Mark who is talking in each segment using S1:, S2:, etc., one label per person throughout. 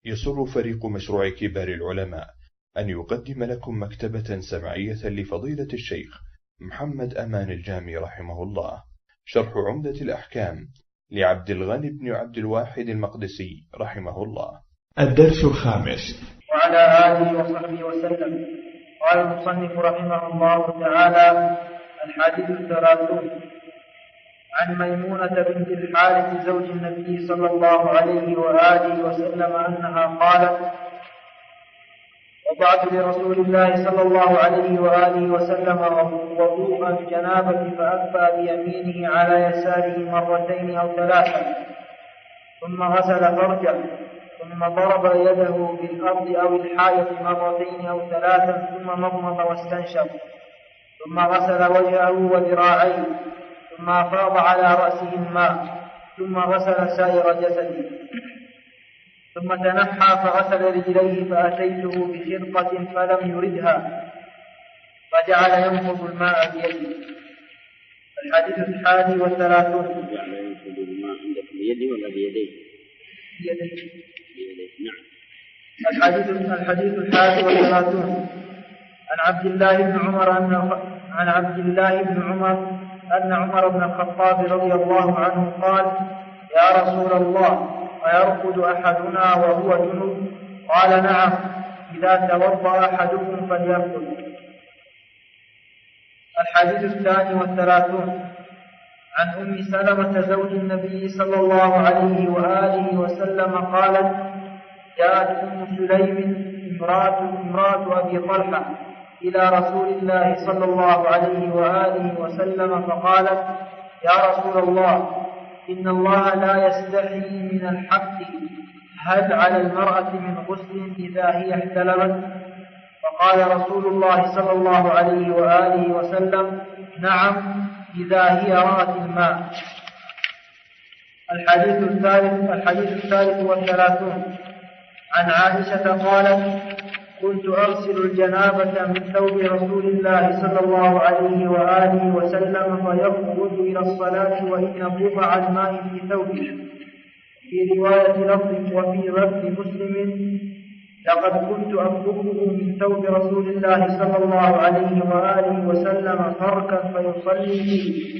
S1: يسر فريق مشروع كبار العلماء أن يقدم لكم مكتبة سمعية لفضيلة الشيخ محمد أمان الجامي رحمه الله، شرح عمدة الأحكام لعبد الغني بن عبد الواحد المقدسي رحمه الله. الدرس الخامس.
S2: وعلى آله وصحبه وسلم. قال المصنف رحمه الله تعالى: الحديث 30 عن ميمونة بنت الحارث زوج النبي صلى الله عليه وآله وسلم أنها قالت: وضعت لرسول الله صلى الله عليه وآله وسلم وضوء الجنابة فأكفى بيمينه على يساره مرتين أو ثلاثا، ثم غسل فرجه، ثم ضرب يده بالأرض أو الحائط مرتين أو ثلاثا، ثم مضمض واستنشق، ثم غسل وجهه وذراعيه، ثم أفاض على رأسه الماء، ثم غسل سائر جسده، ثم تنحى فغسل رجليه فأتيته بخرقة فلم يردها فجعل ينفض الماء بيده. الحديث 31.
S3: جعل ينفض الماء عندك بيده ولا بيديه؟
S2: بيديه.
S3: نعم.
S2: الحديث 31 عن عبد الله بن عمر أن عمر بن الخطاب رضي الله عنه قال: يا رسول الله، أيرقد أحدنا وهو جنب؟ قال: نعم، إذا توضأ أحدكم فليرقد. الحديث 32 عن أم سلمة زوج النبي صلى الله عليه وآله وسلم قالت: جاءت أم سليم امرأة أبي طلحة إلى رسول الله صلى الله عليه وآله وسلم فقالت: يا رسول الله، إن الله لا يستحي من الحق، هل على المرأة من غسل إذا هي احتلمت؟ فقال رسول الله صلى الله عليه وآله وسلم: نعم، إذا هي رأت الماء. الحديث 33 عن عائشة قالت: كنت أغسل الجنابة من ثوب رسول الله صلى الله عليه وآله وسلم فيخرج إلى الصلاة وإن بضع الماء في ثوبه. في رواية لفظ وفي لفظ مسلم: لقد كنت أفركه من ثوب رسول الله صلى الله عليه وآله وسلم فركا فيصلي فيه.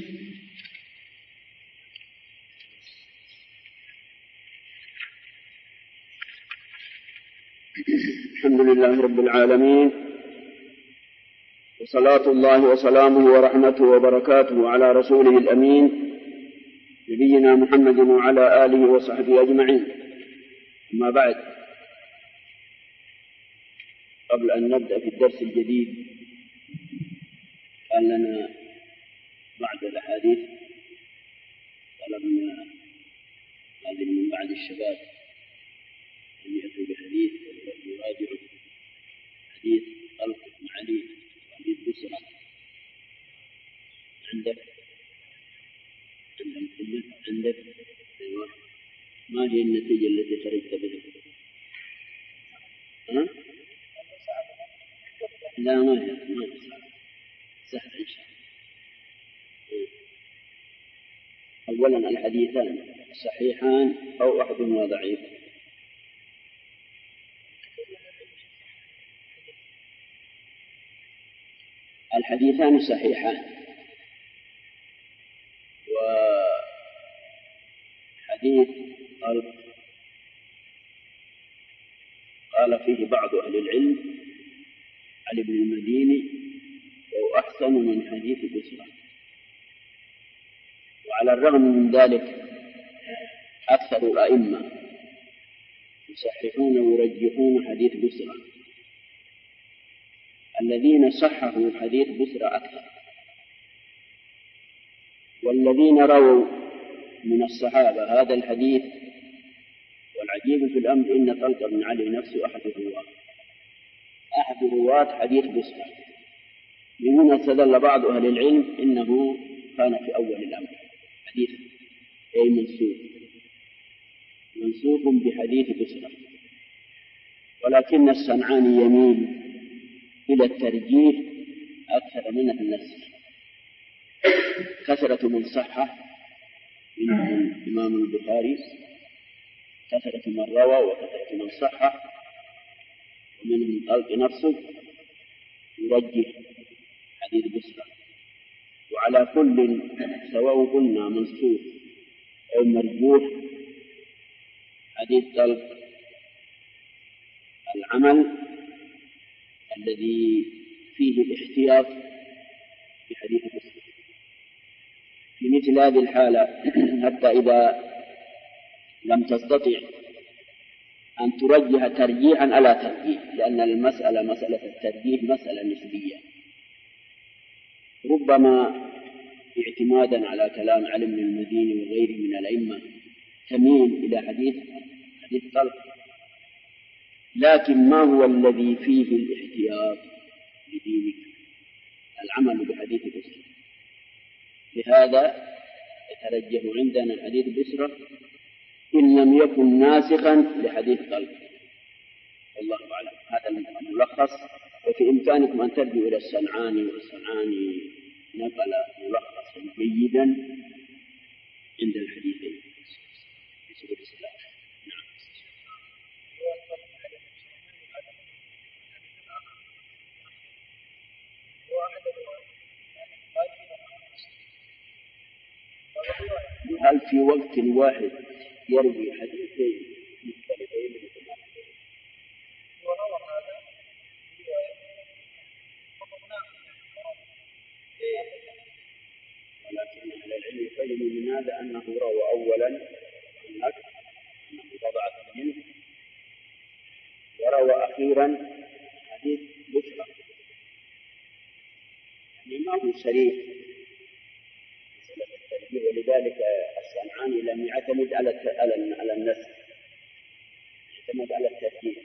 S3: الحمد لله رب العالمين، وصلاة الله وسلامه ورحمته وبركاته على رسوله الأمين نبينا محمد وعلى آله وصحبه أجمعين. أما بعد، قبل أن نبدأ في الدرس الجديد كان لنا بعد الأحاديث طلبنا هذه من بعد الشباب أن يأتوا بحديث يراجع حديث طلق بن علي وحديث بسرة. عندك أيوة. ما هي النتيجة التي خرجت بها؟ لا، ما هي سهل إن شاء الله. أولا الحديثان صحيحان أو أحدهما ضعيف؟ الحديثان صحيحان، وحديث قال فيه بعض أهل العلم علي بن المديني وهو أحسن من حديث بسرة. وعلى الرغم من ذلك أكثر الأئمة يصححون ويرجحون حديث بسرة. الذين صححوا حديث بسرة أكثر، والذين رووا من الصحابة هذا الحديث. والعجيب في الأمر إن طلق بن علي نفسه أحد رواة حديث بسرة. من هنا استدل بعض أهل العلم إنه كان في أول الأمر حديث أي منسوخ بحديث بسرة. ولكن الصنعاني يميل إلى الترجيح أكثر من النسخ. كثرة من صحة من الإمام البخاري كثرة من روى وكثرة من صحح، ومنهم الطلق نفسه يرجح حديث بسرى. وعلى كل سواء قلنا منصوص أو مرجوح حديث طلق العمل الذي فيه الاحتياط في حديث بسرى. في مثل هذه الحالة حتى إذا لم تستطع أن ترجح ترجيحا على ترجيح، لأن المسألة مسألة الترجيح مسألة نسبية، ربما اعتمادا على كلام علي بن المديني وغيره من الأئمة تميل إلى حديث طلق، لكن ما هو الذي فيه الاحتياط لدينك؟ العمل بحديث بسرى. لهذا يترجح عندنا حديث بسرى إن لم يكن ناسخا لحديث طلق. والله أعلم. هذا الملخص، وفي إمكانكم أن ترجعوا إلى الصنعاني، والصنعاني نقل ملخصا جيدا عند الحديثين في سبيل السلام. نعم. هل في وقت واحد يروي حديثين مختلفين؟ ولكن أهل العلم فهموا من هذا أنه روى أولا أنه ضعف منه، وروى أخيرا حديث بسرى، يعني ما هو صريح، ولذلك الصنعاني لم يعتمد على النسخ، يعتمد على الترتيب.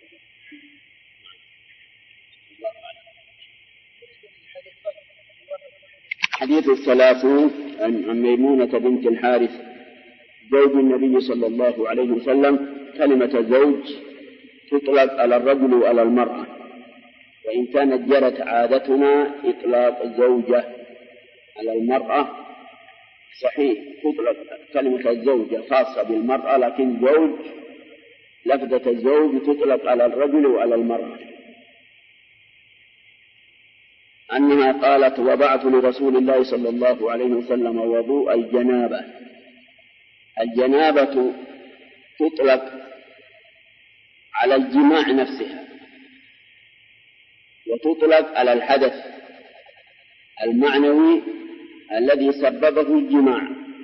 S3: حديث 30 عن ميمونة بنت الحارث زوج النبي صلى الله عليه وسلم. كلمة زوج تطلق على الرجل وعلى المرأة، وإن كانت جرت عادتنا إطلاق زوجة على المرأة صحيح، تطلق كلمة الزوجة خاصة بالمرأة، لكن زوج لفظة الزوج تطلق على الرجل وعلى المرأة. أنها قالت وضعت لرسول الله صلى الله عليه وسلم وضوء الجنابة. الجنابة تطلق على الجماع نفسها، وتطلق على الحدث المعنوي الذي سببه الجماع،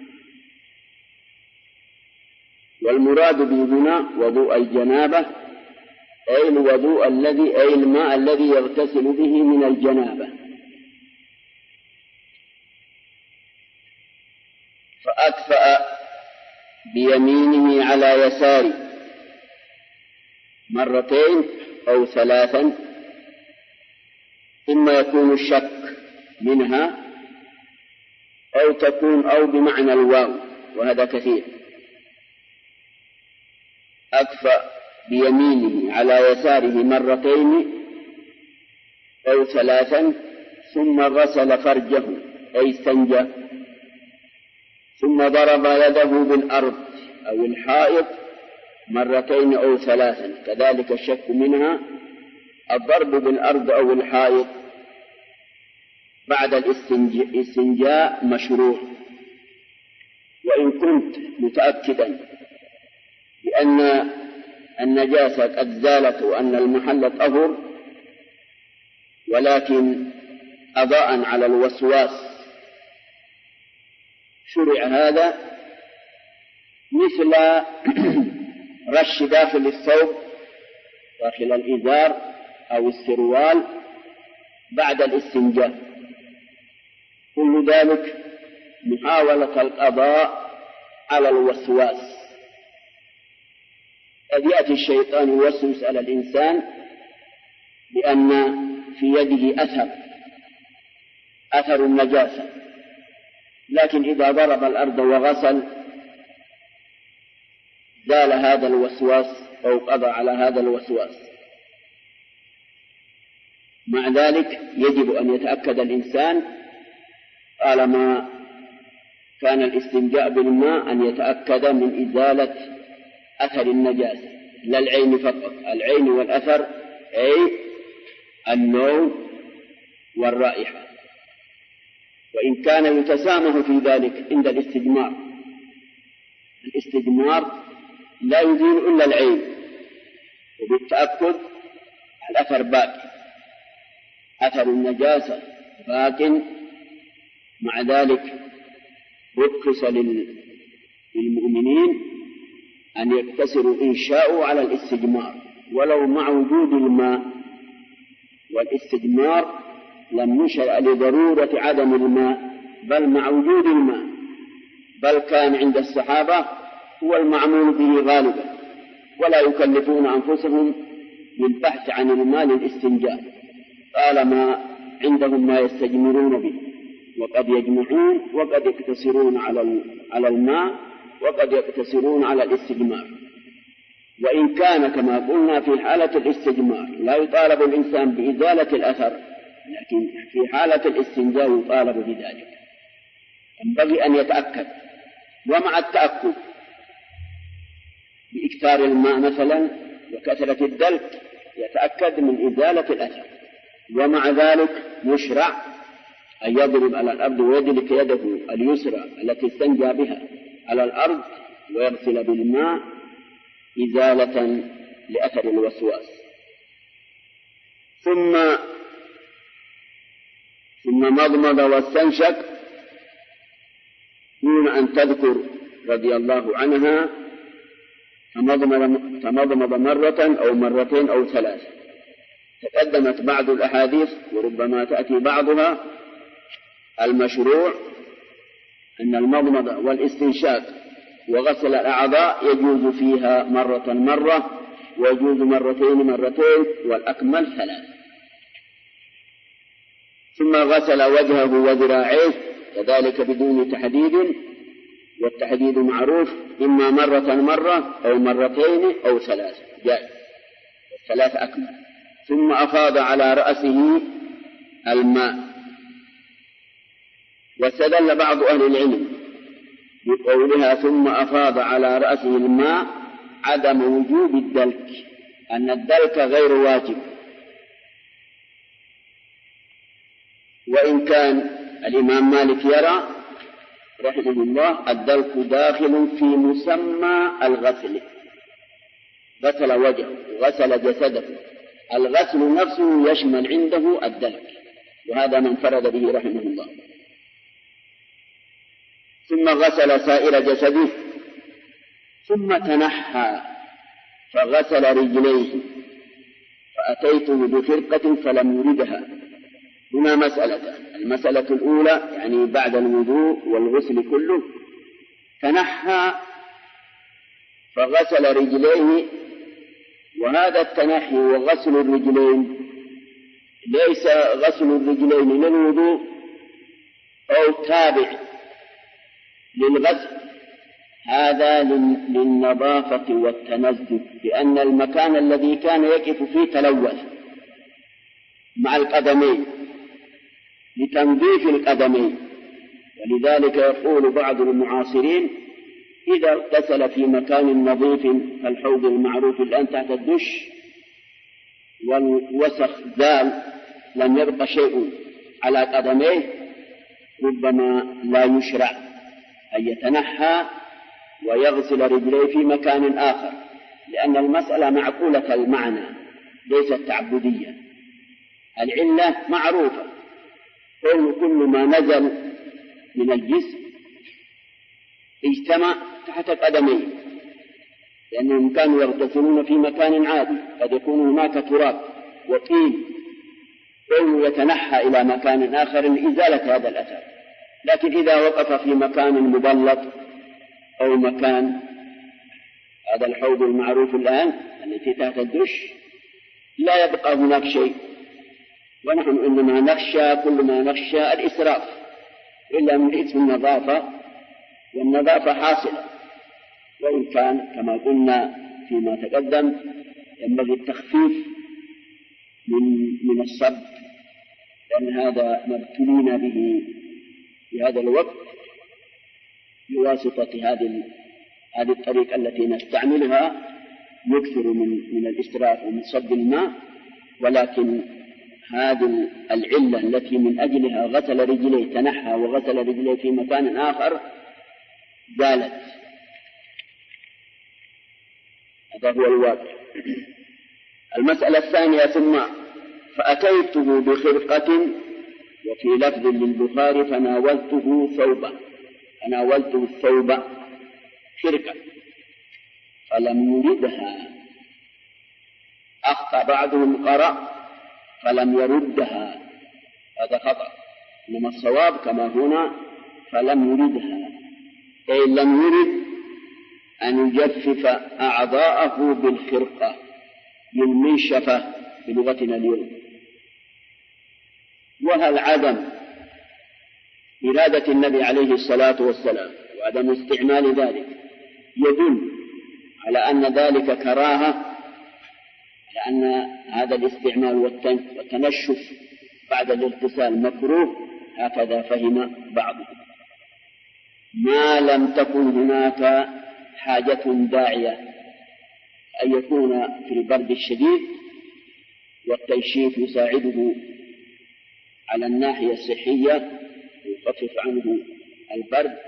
S3: والمراد به هنا وضوء الجنابة أي الوضوء الذي أي الماء الذي يغتسل به من الجنابة. فأكفأ بيمينه على يساره مرتين أو ثلاثا، ثم يكون الشك منها أو تكون أو بمعنى الواو، وهذا كثير. أكفأ بيمينه على يساره مرتين أو ثلاثا، ثم غسل فرجه أي استنجى، ثم ضرب يده بالأرض أو الحائط مرتين أو ثلاثا، كذلك الشك منها. الضرب بالأرض أو الحائط بعد الاستنجاء مشروع، وإن كنت متأكدا بأن النجاسة قد زالت وأن المحل طهر، ولكن قضاء على الوسواس شرع هذا، مثل رش داخل الثوب داخل الإزار أو السروال بعد الاستنجاء. كل ذلك محاولة القضاء على الوسواس. قد يأتي الشيطان يوسوس على الإنسان بأن في يده أثر النجاسة، لكن إذا ضرب الأرض وغسل زال هذا الوسواس أو قضى على هذا الوسواس. مع ذلك يجب أن يتأكد الإنسان طالما كان الاستنجاء بالماء أن يتأكد من إزالة أثر النجاسة، لا العين فقط، العين والأثر أي اللون والرائحة، وإن كان يتسامح في ذلك عند الاستجمار. الاستجمار لا يزيل إلا العين، وبالتأكد الأثر باقي، أثر النجاسة باق. مع ذلك رخص للمؤمنين أن يقتصروا إن شاءوا على الاستجمار ولو مع وجود الماء، والاستجمار لم يشرع لضرورة عدم الماء بل مع وجود الماء، بل كان عند الصحابة هو المعمول به غالبا، ولا يكلفون أنفسهم بالبحث عن الماء للاستنجاء طالما عندهم ما يستجمرون به، وقد يجمعون وقد يقتصرون على الماء وقد يقتصرون على الاستجمار. وإن كان كما قلنا في حالة الاستجمار لا يطالب الإنسان بإزالة الأثر، لكن في حالة الاستنجاء يطالب بذلك. ينبغي أن يتأكد، ومع التأكد بإكثار الماء مثلا وكثرة الدلك يتأكد من إزالة الأثر. ومع ذلك يشرع أن يضرب على الأرض ويدلك يده اليسرى التي استنجى بها على الأرض ويغسل بالماء إزالة لأثر الوسواس. ثم مضمض واستنشق دون أن تذكر رضي الله عنها تمضمض مرة أو مرتين أو ثلاثة. تقدمت بعض الأحاديث وربما تأتي بعضها. المشروع أن المضمضة والاستنشاق وغسل الأعضاء يجوز فيها مرة ويجوز مرتين والأكمل ثلاث. ثم غسل وجهه وذراعيه كذلك بدون تحديد، والتحديد معروف إما مرة أو مرتين أو ثلاث جائز، الثلاث أكمل. ثم أفاض على رأسه الماء. واستدل بعض أهل العلم بقولها ثم أفاض على رأسه الماء عدم وجوب الدلك، أن الدلك غير واجب، وإن كان الإمام مالك يرى رحمه الله الدلك داخل في مسمى الغسل، غسل وجهه غسل جسده، الغسل نفسه يشمل عنده الدلك، وهذا من فرد به رحمه الله. ثم غسل سائر جسده، ثم تنحى فغسل رجليه، فأتيته بفرقة فلم يردها. هنا مسألتان: المسألة الأولى يعني بعد الوضوء والغسل كله تنحى فغسل رجليه، وهذا التنحي وغسل الرجلين ليس غسل الرجلين للوضوء أو تابع للغسل، هذا للنظافة والتنزه، لأن المكان الذي كان يقف فيه تلوث مع القدمين لتنظيف القدمين. ولذلك يقول بعض المعاصرين إذا اغتسل في مكان نظيف كالحوض المعروف الآن تحت الدش والوسخ زال لم يبق شيء على قدميه ربما لا يشرع أن يتنحى ويغسل رجليه في مكان آخر، لأن المسألة معقولة المعنى ليست تعبدية. العلة معروفة، كل ما نزل من الجسم اجتمع تحت قدميه، لأنهم كانوا يغتسلون في مكان عادي قد يكون هناك تراب وطين، كل يتنحى إلى مكان آخر لإزالة هذا الأثر. لكن إذا وقف في مكان مبلط أو مكان هذا الحوض المعروف الآن التي تحت الدش لا يبقى هناك شيء، ونحن إنما نخشى كل ما نخشى الإسراف، إلا من اسم النظافة، والنظافة حاصلة. وإن كان كما قلنا فيما تقدم ينبغي التخفيف من الصب، لأن هذا ما ابتلينا به في هذا الوقت بواسطة هذه هذه الطريقة التي نستعملها يكثر من الإسراف ومن صب الماء، ولكن هذه العلة التي من أجلها غسل رجليه تنحى وغسل رجليه في مكان آخر زالت. هذا هو الواقع. المسألة الثانية: ثم فأتيته بخرقة، وفي لفظ للبخاري فناولته الثوب خرقة فلم يردها. أخطأ بعضهم قرأ فلم يردها، هذا خطأ، إنما الصواب كما هنا فلم يردها، أي لم يرد أن يجفف أعضاءه بالخرقة بالمنشفة بلغتنا اليوم. وهل عدم إرادة النبي عليه الصلاة والسلام وعدم استعمال ذلك يدل على أن ذلك كراهة، لأن هذا الاستعمال والتنشف بعد الاغتسال مكروه، هكذا فهم بعضهم، ما لم تكن هناك حاجة داعية أن يكون في البرد الشديد، والتنشيف يساعده على الناحية الصحية ويخفف عنه البرد.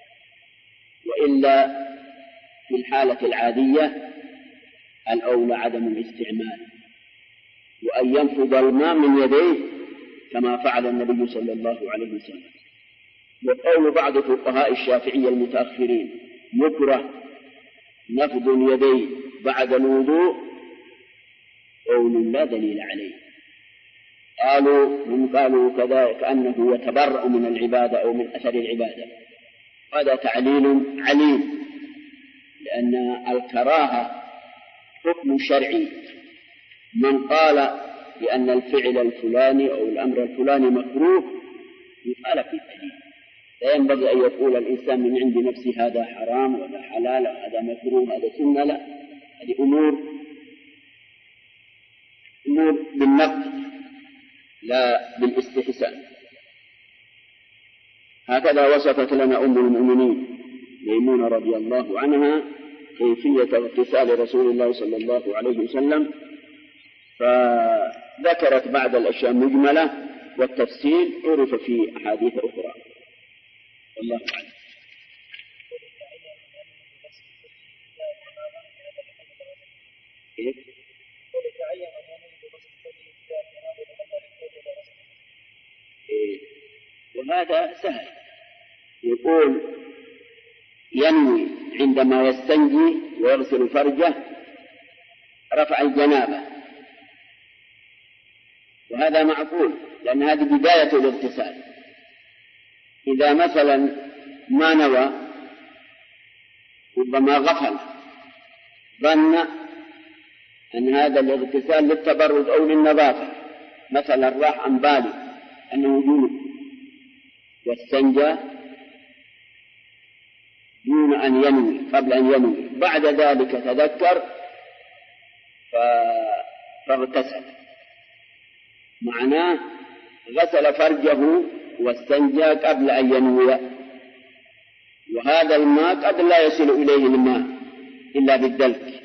S3: وإلا في الحالة العادية الأولى عدم الاستعمال، وأن ينفض الماء من يديه كما فعل النبي صلى الله عليه وسلم. وقول بعض فقهاء الشافعية المتأخرين يكره نفض اليدين بعد الوضوء قول لا دليل عليه. قالوا كذا كأنه يتبرأ من العبادة أو من أثر العبادة، هذا تعليل عليم، لأن الكراهة حكم شرعي. من قال بأن الفعل الفلاني أو الأمر الفلاني مكروه يقال في دليل، لا ينبغي أن يقول الإنسان من عند نفسه هذا حرام وهذا حلال وهذا مكروه هذا سنة، لا، هذه أمور بالنقد لا بالاستحسان. هكذا وصفت لنا أم المؤمنين ميمونة رضي الله عنها كيفية اغتسال رسول الله صلى الله عليه وسلم، فذكرت بعض الأشياء مجملة والتفصيل عرف في أحاديث أخرى، والله أعلم. وهذا سهل، يقول ينوي عندما يستنجي ويغسل فرجه رفع الجنابة، وهذا معقول لأن هذه بداية الاغتسال. إذا مثلا ما نوى ربما غفل ظن أن هذا الاغتسال للتبرد أو للنظافة، مثلا راح عن بالي أنه جنوب واستنجى دون أن ينوي قبل أن ينوي، بعد ذلك تذكر فاغتسل، معناه غسل فرجه واستنجى قبل أن ينوي، وهذا الماء قد لا يصل إليه الماء إلا بالدلك،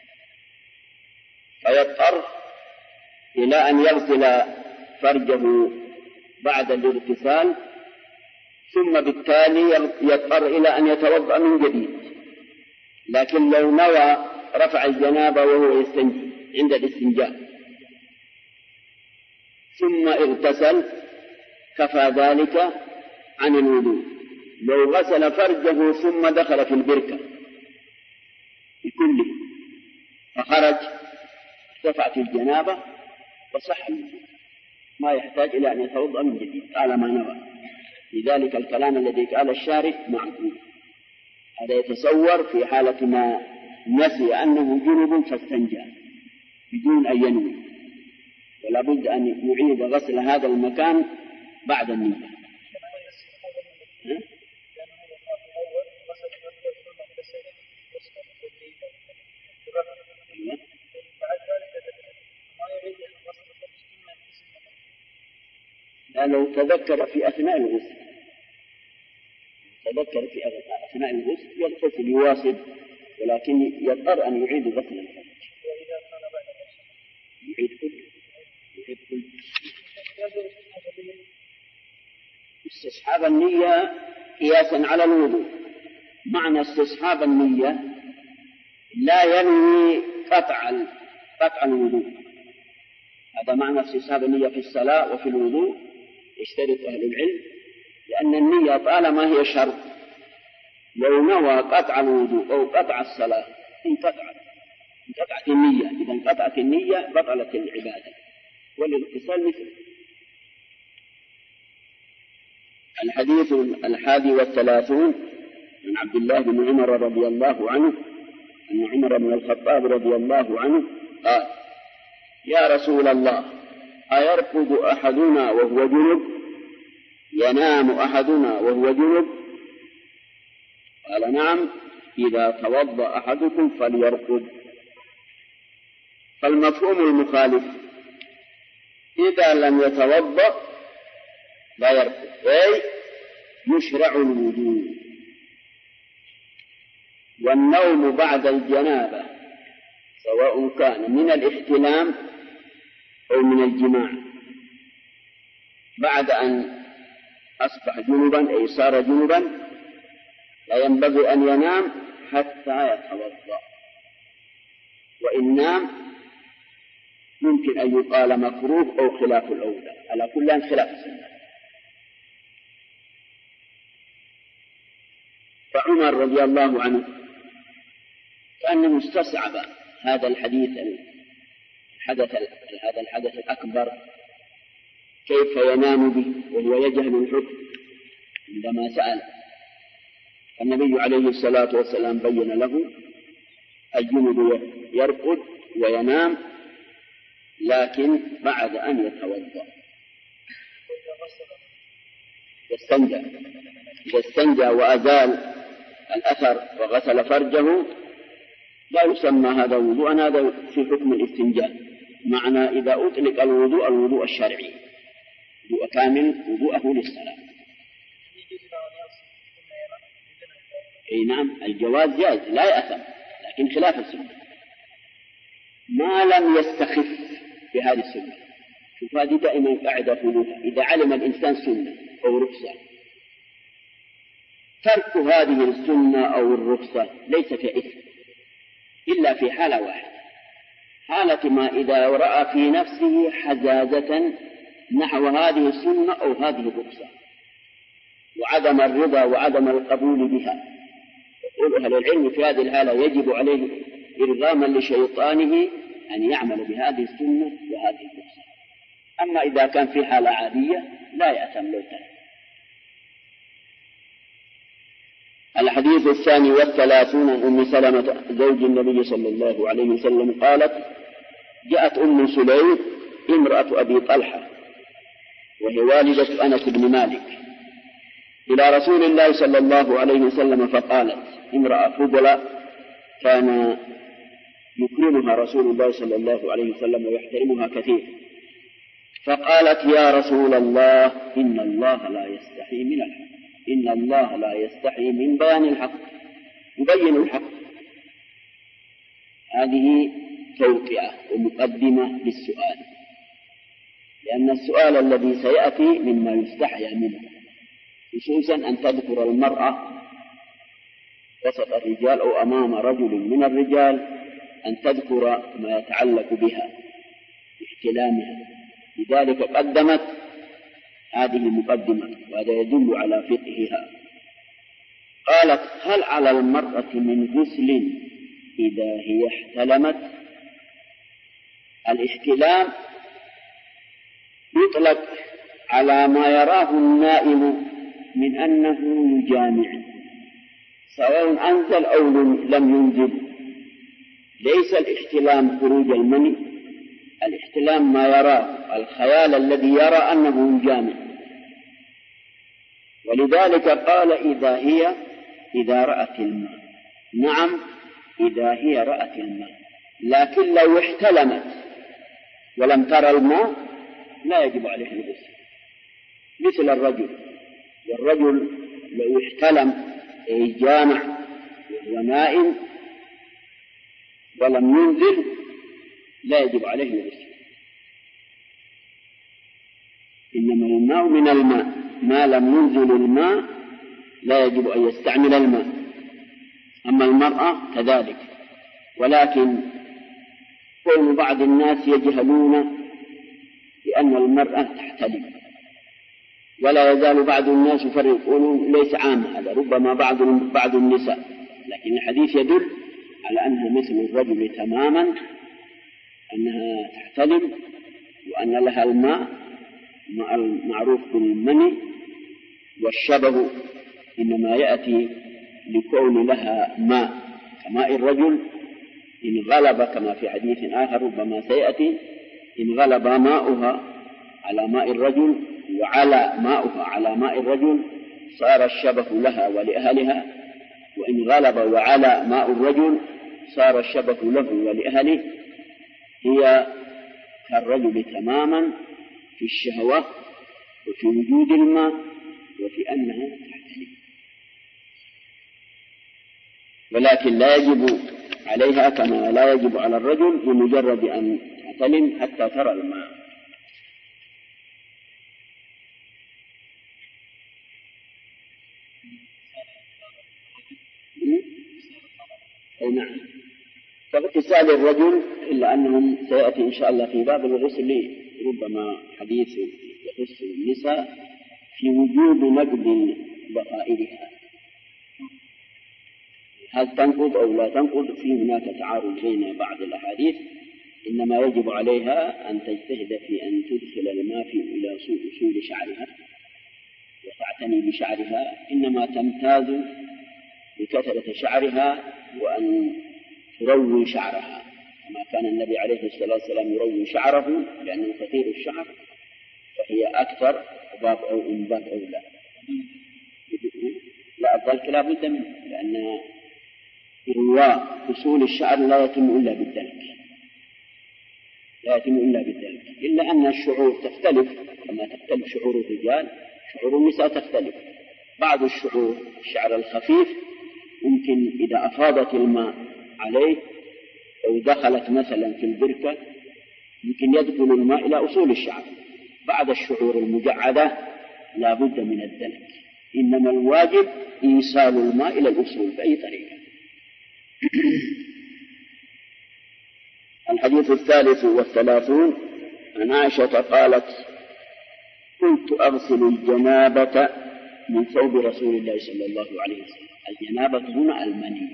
S3: فيضطر إلى أن يغسل فرجه بعد الاغتسال، ثم بالتالي يضطر إلى أن يتوضأ من جديد. لكن لو نوى رفع الجنابة وهو يستنجي عند الاستنجاء ثم اغتسل كفى ذلك عن الوضوء. لو غسل فرجه ثم دخل في البركة بكله فخرج ارتفعت الجنابة وصح الوضوء، ما يحتاج إلى أن يتوضأ من جديد طالما نوى. لذلك الكلام الذي قال الشارح معقول، هذا يتصور في حالة ما نسي أنه جنب فاستنجى بدون أن ينوي، ولا بد أن يعيد غسل هذا المكان بعد النية. لو تذكر في أثناء الغسل، أثناء الغسل يغتسل يواصل، ولكن يضطر أن يعيد غسل الفرج. يعيد كله. استصحاب النية قياسا على الوضوء. معنى استصحاب النية لا ينوي قطع الوضوء. هذا معنى استصحاب النية في الصلاة وفي الوضوء. يشترط أهل العلم، لأن النية طالما هي شرط، لو نوى قطع الوضوء أو قطع الصلاة انقطعت النية. إذا انقطعت النية بطلت العبادة، والاغتسال مثله. الحديث 31 عن عبد الله بن عمر رضي الله عنه أن عمر بن الخطاب رضي الله عنه قال: يا رسول الله، أيرقد أحدنا وهو جنب؟ ينام أحدنا وهو جنب؟ قال: نعم، إذا توضأ أحدكم فليرقد. فالمفهوم المخالف: إذا لم يتوضأ لا يرقد، أي يشرع الوضوء. والنوم بعد الجنابة سواء كان من الاحتلام أو من الجماع بعد أن أصبح جنبا أي صار جنبا لا ينبغي أن ينام حتى يتوضأ. وإن نام يمكن أن يقال مكروه أو خلاف الأولى، على كل خلاف السنة. فعمر رضي الله عنه كأنه استصعب هذا الحديث هذا الحدث الأكبر، كيف ينام به وهو يجهل الحكم، عندما سأل. النبي عليه الصلاة والسلام بين له: الجنب يرقد وينام لكن بعد أن يتوضأ. إذا استنجى وأزال الأثر وغسل فرجه لا يسمى هذا وضوء، هذا في حكم الاستنجاء. معنى إذا أطلق الوضوء الشرعي، وضوء كامل، وضوءه للصلاة. أي نعم، الجواز جائز لا يأثم، لكن خلاف السنة ما لم يستخف بهذه السنة. شوف، هذه دائما قاعدة فلوها: إذا علم الإنسان سنة أو رخصة، ترك هذه السنة أو الرخصة ليس في إثم إلا في حالة واحدة، حالة ما إذا رأى في نفسه حزازة نحو هذه السنة أو هذه الرخصة وعدم الرضا وعدم القبول بها. يقول أهل العلم في هذه الحالة يجب عليه إرغاما لشيطانه أن يعمل بهذه السنة وهذه الرخصة. أما إذا كان في حالة عادية لا يأثم لو ترك. الحديث 32 عن أم سلمة زوج النبي صلى الله عليه وسلم قالت: جاءت أم سليم امرأة أبي طلحة وهي والدة أنس بن مالك إلى رسول الله صلى الله عليه وسلم، فقالت: امرأة فضلة كان يكرمها رسول الله صلى الله عليه وسلم ويحترمها كثير، فقالت: يا رسول الله، إن الله لا يستحي من الحق، إن الله لا يستحي من بيان الحق، يبين الحق. هذه توقيعة ومقدمة للسؤال، لأن السؤال الذي سيأتي مما يستحيا منه، خصوصا أن تذكر المرأة وسط الرجال أو أمام رجل من الرجال، أن تذكر ما يتعلق بها باحتلامها. لذلك قدمت هذه المقدمة، وهذا يدل على فقهها. قالت: هل على المرأة من غسل إذا هي احتلمت؟ الاحتلام يطلق على ما يراه النائم من أنه يجامع، سواء أنزل أو لم ينزل. ليس الاحتلام خروج المني، الاحتلام ما يراه، الخيال الذي يرى أنه يجامع. ولذلك قال: إذا رأت الماء. نعم، إذا هي رأت الماء، لكن لو احتلمت ولم ترى الماء لا يجب عليه الغسل، مثل الرجل. والرجل لو احتلم أي جامع وهو نائم ولم ينزل لا يجب عليه الغسل. إنما الماء من الماء، ما لم ينزل الماء لا يجب أن يستعمل الماء. أما المرأة كذلك. ولكن كون بعض الناس يجهلون بأن المرأة تحتلم، ولا يزال بعض الناس يفرقون، ليس عام هذا، ربما بعض النساء، لكن الحديث يدل على أنها مثل الرجل تماما، أنها تحتلم وأن لها الماء معروف بالمني، والشبه إنما يأتي لكون لها ماء كماء الرجل إن غلب، كما في حديث آخر ربما سيأتي، إن غلب ماؤها على ماء الرجل وعلى ماؤها على ماء الرجل صار الشبه لها ولأهلها، وإن غلب وعلى ماء الرجل صار الشبه له ولأهله. هي كالرجل تماما في الشهوة وفي وجود الماء وفي أنها تحتلم، ولكن لا يجب عليها كما لا يجب على الرجل بمجرد أن تحتلم حتى ترى الماء. نعم. فاغتسال الرجل، إلا أنهم سيأتي إن شاء الله في باب الغسل ربما حديث يخص النساء في وجوب نقض ضفائرها، هل تنقض أو لا تنقض؟ في هناك تعارض بين بعض الأحاديث. إنما يجب عليها أن تجتهد في أن تدخل الماء إلى أصول شعرها وتعتني بشعرها، إنما تمتاز بكثرة شعرها وأن تروي شعرها، كما كان النبي عليه الصلاة والسلام يروي شعره لأنه كثير الشعر، فهي أكثر باب أو إن باب أو لا الدلك لا بد منه، لأن إرواء أصول الشعر لا يتم إلا بالدلك، لا يتم إلا بالدلك، إلا أن الشعور تختلف كما تختلف شعور الرجال، شعور النساء تختلف. بعض الشعور الشعر الخفيف ممكن إذا أفاضت الماء عليه أو دخلت مثلا في البركة ممكن يدخل الماء إلى أصول الشعر. بعض الشعور المجعدة لا بد من الدلك، إنما الواجب إيصال الماء إلى الأصول بأي طريقة. الحديث 33 عن عائشة قالت: كنت أغسل الجنابة من ثوب رسول الله صلى الله عليه وسلم. الجنابة هنا المني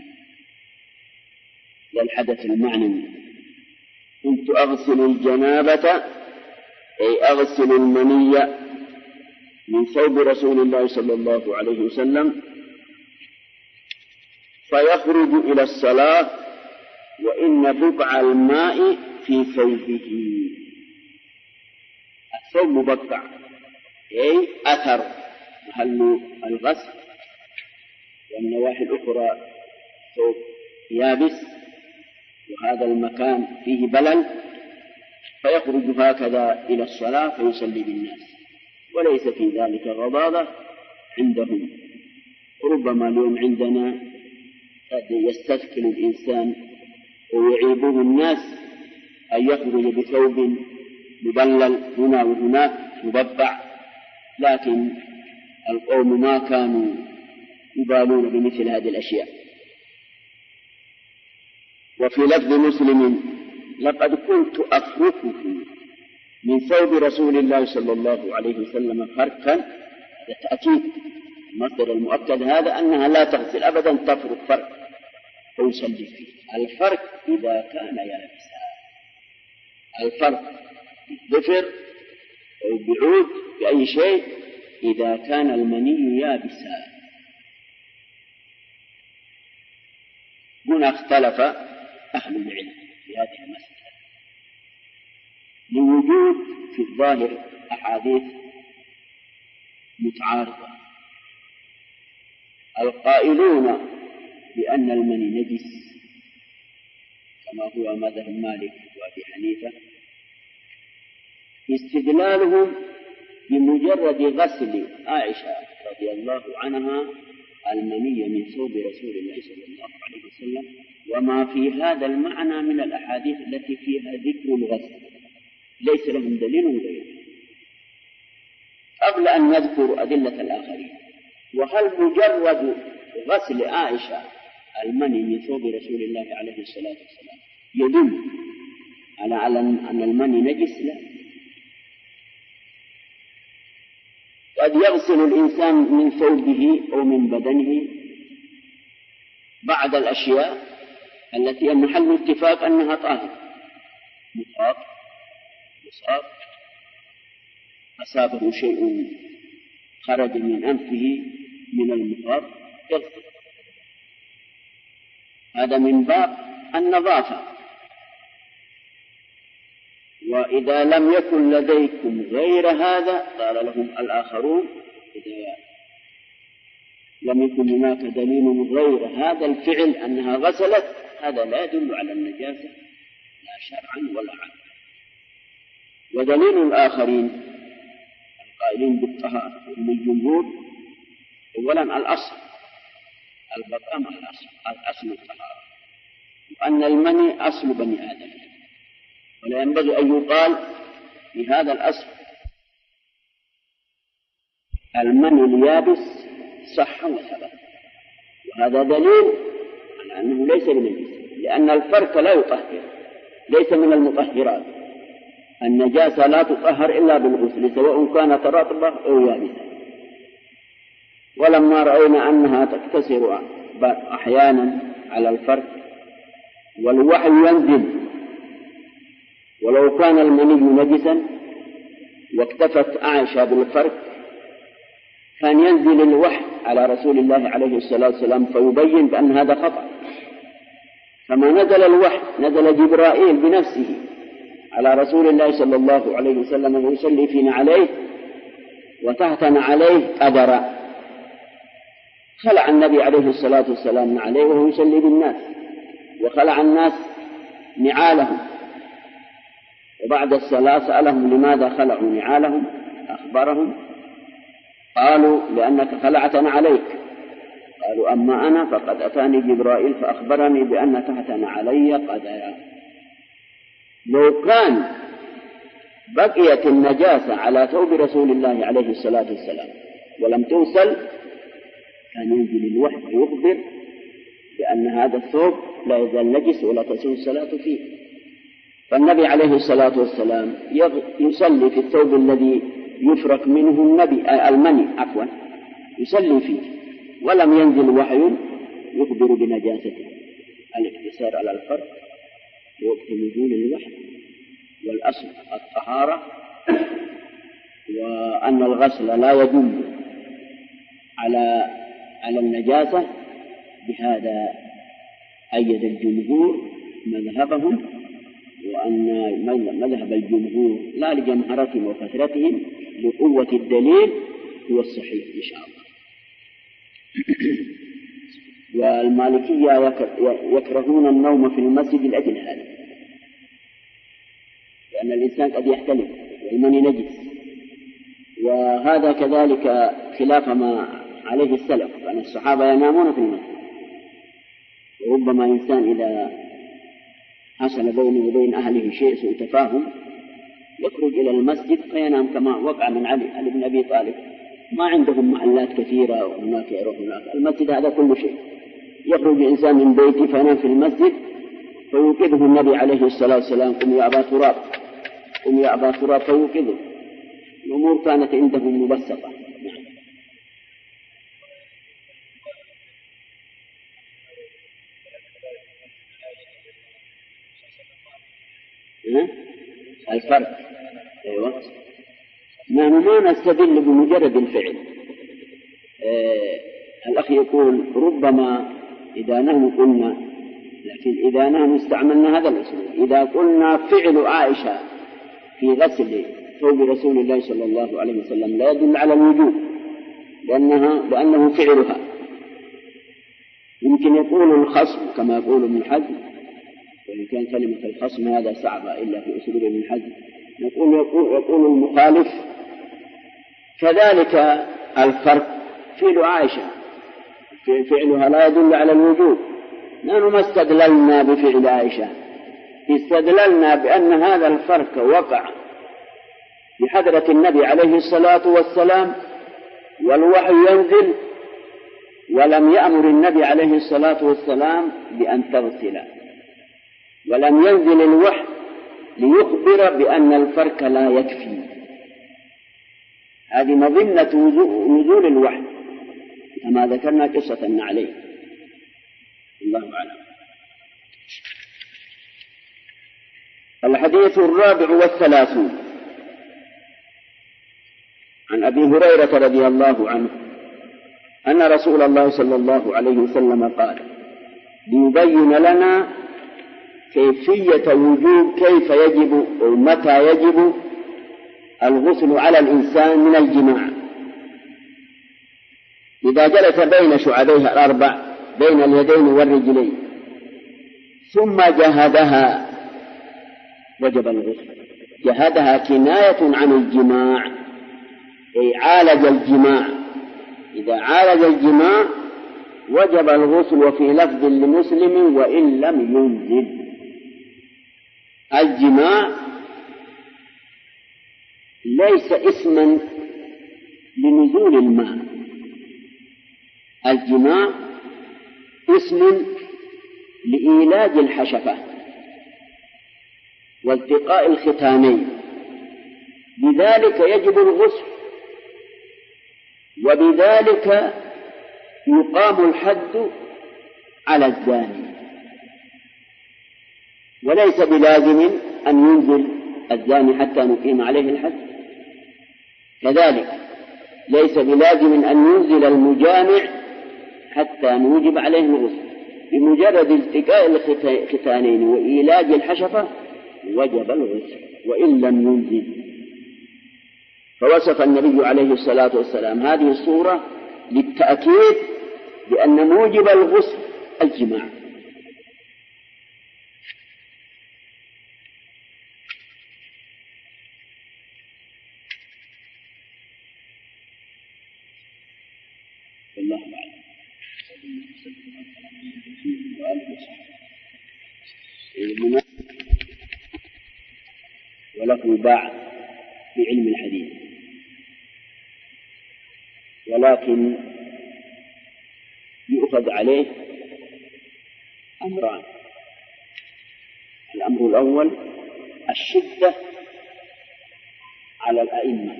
S3: للحدث المعنوي. كنت أغسل الجنابة أي أغسل المني من ثوب رسول الله صلى الله عليه وسلم، فيخرج إلى الصلاة وإن بقع الماء في ثوبه. الثوب مبقع أي أثر محل الغسل، والنواحي الأخرى ثوب يابس وهذا المكان فيه بلل، فيخرج هكذا إلى الصلاة فيصلي بالناس، وليس في ذلك غضاضة عندهم. ربما اليوم عندنا قد يستثقل الإنسان ويعيبه الناس أن يخرج بثوب مبلل هنا وهناك مببع، لكن القوم ما كانوا يبالون بمثل هذه الأشياء. وفي لفظ مسلم: لقد كنت أفركه من ثوب رسول الله صلى الله عليه وسلم فركا. هذا تأكيد، المصدر المؤكد هذا أنها لا تغسل أبدا، تفرك فرك ويصلي فيه. الفرك إذا كان يابسا، الفرك بالظفر أو بعود بأي شيء إذا كان المني يابسا. هنا اختلف أهل العلم في هذه المسألة لوجود في الظاهر أحاديث متعارضة. القائلون بأن المني نجس كما هو مذهب مالك وأبي حنيفة، استدلالهم بمجرد غسل عائشة رضي الله عنها المني من ثوب رسول الله صلى الله عليه وسلم، وما في هذا المعنى من الأحاديث التي فيها ذكر الغسل ليس لهم دليل غيره، قبل أن نذكر أدلة الآخرين. وهل مجرد غسل عائشة المني من ثوب رسول الله عليه الصلاة والسلام يدل على أن المني نجس؟ لا، قد يغسل الإنسان من ثوبه أو من بدنه بعض الأشياء التي محل اتفاق أنها طاهرة، مخاط، مصاب، أصابه شيء خرج من أنفه من المخاط يغسل، هذا من باب النظافة. وإذا لم يكن لديكم غير هذا قال لهم الآخرون إذا لم يكن هناك دليل غير هذا الفعل أنها غسلت، هذا لا يدل على النجاسة لا شرعا ولا عقلا. ودليل الآخرين القائلين بالطهارة من الجمهور أولا الأصل البقاء مع الأصل الطهارة، وأن المني أصل بني آدم، ولا ينبغي أن يقال بهذا الأصل المني اليابس صح وثبت، وهذا دليل على أنه ليس بنجس، لأن الفرق لا يطهر، ليس من المطهرات. النجاسة لا تطهر إلا بالغسل سواء كانت رطبة أو يابسة. ولما رأينا أنها تقتصر أحيانا على الفرق والوحي ينزل، ولو كان المني نجسا واكتفت عائشة بالفرق كان ينزل الوحي على رسول الله عليه الصلاة والسلام فيبين بأن هذا خطأ. فما نزل الوحي نزل جبرائيل بنفسه على رسول الله صلى الله عليه وسلم ويصلي فينا عليه وتحتنا عليه قدر، خلع النبي عليه الصلاة والسلام عليه وهو يصلي بالناس، وخلع الناس نعالهم، وبعد الصلاة سألهم لماذا خلعوا نعالهم، أخبرهم قالوا لأنك خلعتنا عليك. قالوا أما أنا فقد أتاني جبرائيل فأخبرني بأن تحتنا علي قدرا. لو كان بقيت النجاسة على ثوب رسول الله عليه الصلاة والسلام ولم توصل كان ينزل الوحي ويخبر بأن هذا الثوب لا يزال نجس ولا تصح الصلاة فيه. فالنبي عليه الصلاة والسلام يصلي في الثوب الذي يفرق منه المني يصلي فيه ولم ينزل وحي يخبر بنجاسته. الاقتصار على الفرق وقت نزول الوحي، والأصل الطهارة، وأن الغسل لا يدل على النجاسة. بهذا أيد الجمهور مذهبهم، وأن مذهب الجمهور لا لجمهرتهم وكثرتهم لقوة الدليل هو الصحيح إن شاء الله. والمالكية يكرهون النوم في المسجد لأجل هذا، لأن الإنسان قد يحتلم والمني نجس، وهذا كذلك خلاف ما عليه السلف، لأن الصحابة ينامون في المسجد، وربما إنسان إذا حصل بينه وبين أهله شيء سوء تفاهم يخرج إلى المسجد فينام، كما وقع من علي بن أبي طالب، ما عندهم محلات كثيرة وهناك يروح هناك، المسجد هذا كل شيء. يخرج إنسان من بيته فينام في المسجد فيوقظه النبي عليه الصلاة والسلام قم يا أبا تراب، قم يا أبا تراب، فيوقظه. الأمور كانت عندهم مبسطة. الفرق أيوة، ما نستدل بمجرد الفعل. الأخ يقول ربما إذا نحن قلنا، لكن إذا نحن استعملنا هذا الأسلوب، إذا قلنا فعل عائشة في غسل ثوب رسول الله صلى الله عليه وسلم لا يدل على الوجوب، لأنه فعلها. يمكن يقول الخصم كما يقول ابن حزم، وإن كان كلمة الخصم هذا صعبة إلا في أسلوب ابن حزم، يقول المخالف كذلك الفرق فعل عائشة فعلها لا يدل على الوجوب. نحن ما استدللنا بفعل عائشة، استدللنا بأن هذا الفرق وقع بحضرة النبي عليه الصلاة والسلام والوحي ينزل، ولم يأمر النبي عليه الصلاة والسلام بأن تغسل، ولم ينزل الوحي ليخبر بأن الفرق لا يكفي. هذه مظنة نزول الوحي كما ذكرنا قصة عليه. الله أعلم. الحديث 34 عن أبي هريرة رضي الله عنه أن رسول الله صلى الله عليه وسلم قال: ليبين لنا كيفية وجوب كيف يجب ومتى يجب الغسل على الإنسان من الجماع إذا جلس بين شعبيها الأربع بين اليدين والرجلين ثم جهدها وجب الغسل. جهدها كناية عن الجماع، أي عالج الجماع. إذا عالج الجماع وجب الغسل. وفي لفظ لمسلم: وإن لم ينزل. الجماع ليس اسما لنزول الماء، الجماع اسم لإيلاج الحشفة والتقاء الختانين، بذلك يجب الغسل، وبذلك يقام الحد على الزاني. وليس بلازم أن ينزل الزاني حتى نقيم عليه الحد، كذلك ليس بلازم أن ينزل المجامع حتى نوجب عليه الغسل. بمجرد التقاء الختانين وإيلاج الحشفة وجب الغسل وإن لم ينزل. فوصف النبي عليه الصلاة والسلام هذه الصورة للتأكيد بأن موجب الغسل الجماع. الله أعلم. وله باع في علم الحديث، ولكن يؤخذ عليه أمران. الأمر الأول الشدة على الأئمة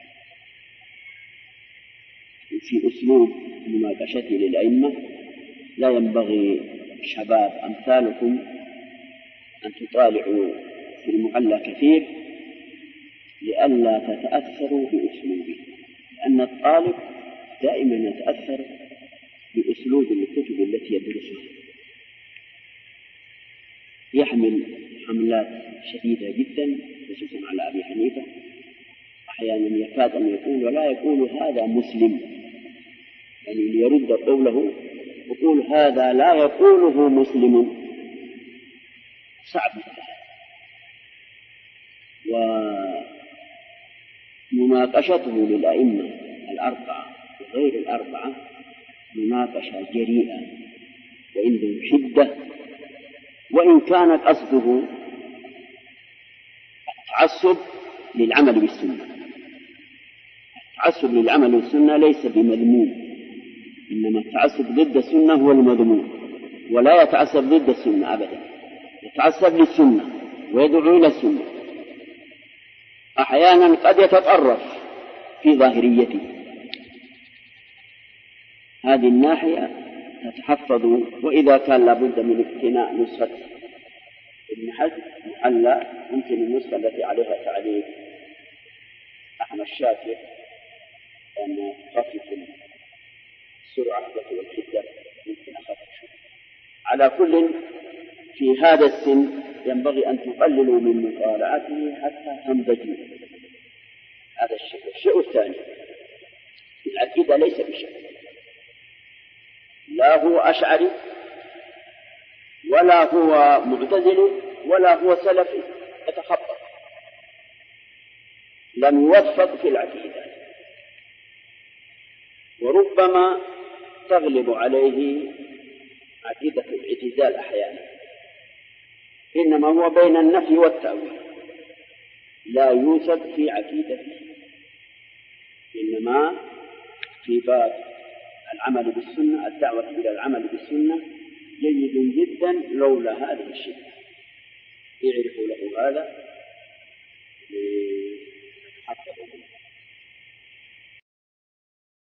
S3: في أسلوب مناقشته للأئمة. لا ينبغي شباب أمثالكم أن تطالعوا في المعلى كثير لئلا تتأثروا بأسلوبه، لأن الطالب دائما يتأثر بأسلوب الكتب التي يدرسها، يحمل حملات شديدة جدا خصوصا على أبي حنيفة. أحيانا يكاد أن يقول ولا يقول هذا مسلم، يعني ليرد قوله يقول هذا لا يقوله مسلم. صعب. ومناقشته للأئمة الأربعة وغير الأربعة مناقشة جريئة وعنده شدة، وإن كانت قصده التعصب للعمل بالسنة. التعصب للعمل بالسنة ليس بمذموم، إنما التعصب ضد السنة هو المذموم، ولا يتعصب ضد السنة أبدا، يتعصب للسنة ويدعو إلى السنة. أحيانا قد يتطرف في ظاهريته، هذه الناحية تتحفظ. وإذا كان لابد من اقتناء نسخة ابن حزم محلى، يمكن النسخة التي عليها تعليق أحمد شاكر أن تخفف السرعة والحدة، يمكن أخفف. على كل في هذا السن ينبغي أن تقللوا من مطالعته حتى تنضجوا. هذا الشيء. الشيء الثاني العقيدة ليس بشيء، لا هو أشعري ولا هو معتزلي ولا هو سلفي، يتخبط، لم يوفق في العقيدة. وربما تغلب عليه عقيدة الاعتزال أحيانا، إنما هو بين النفي والتأويل، لا يوجد في عقيدته، إنما في باب العمل بالسنة، الدعوة إلى العمل بالسنة جيد جدا لولا هذه الشدة، يعرفوا له هذا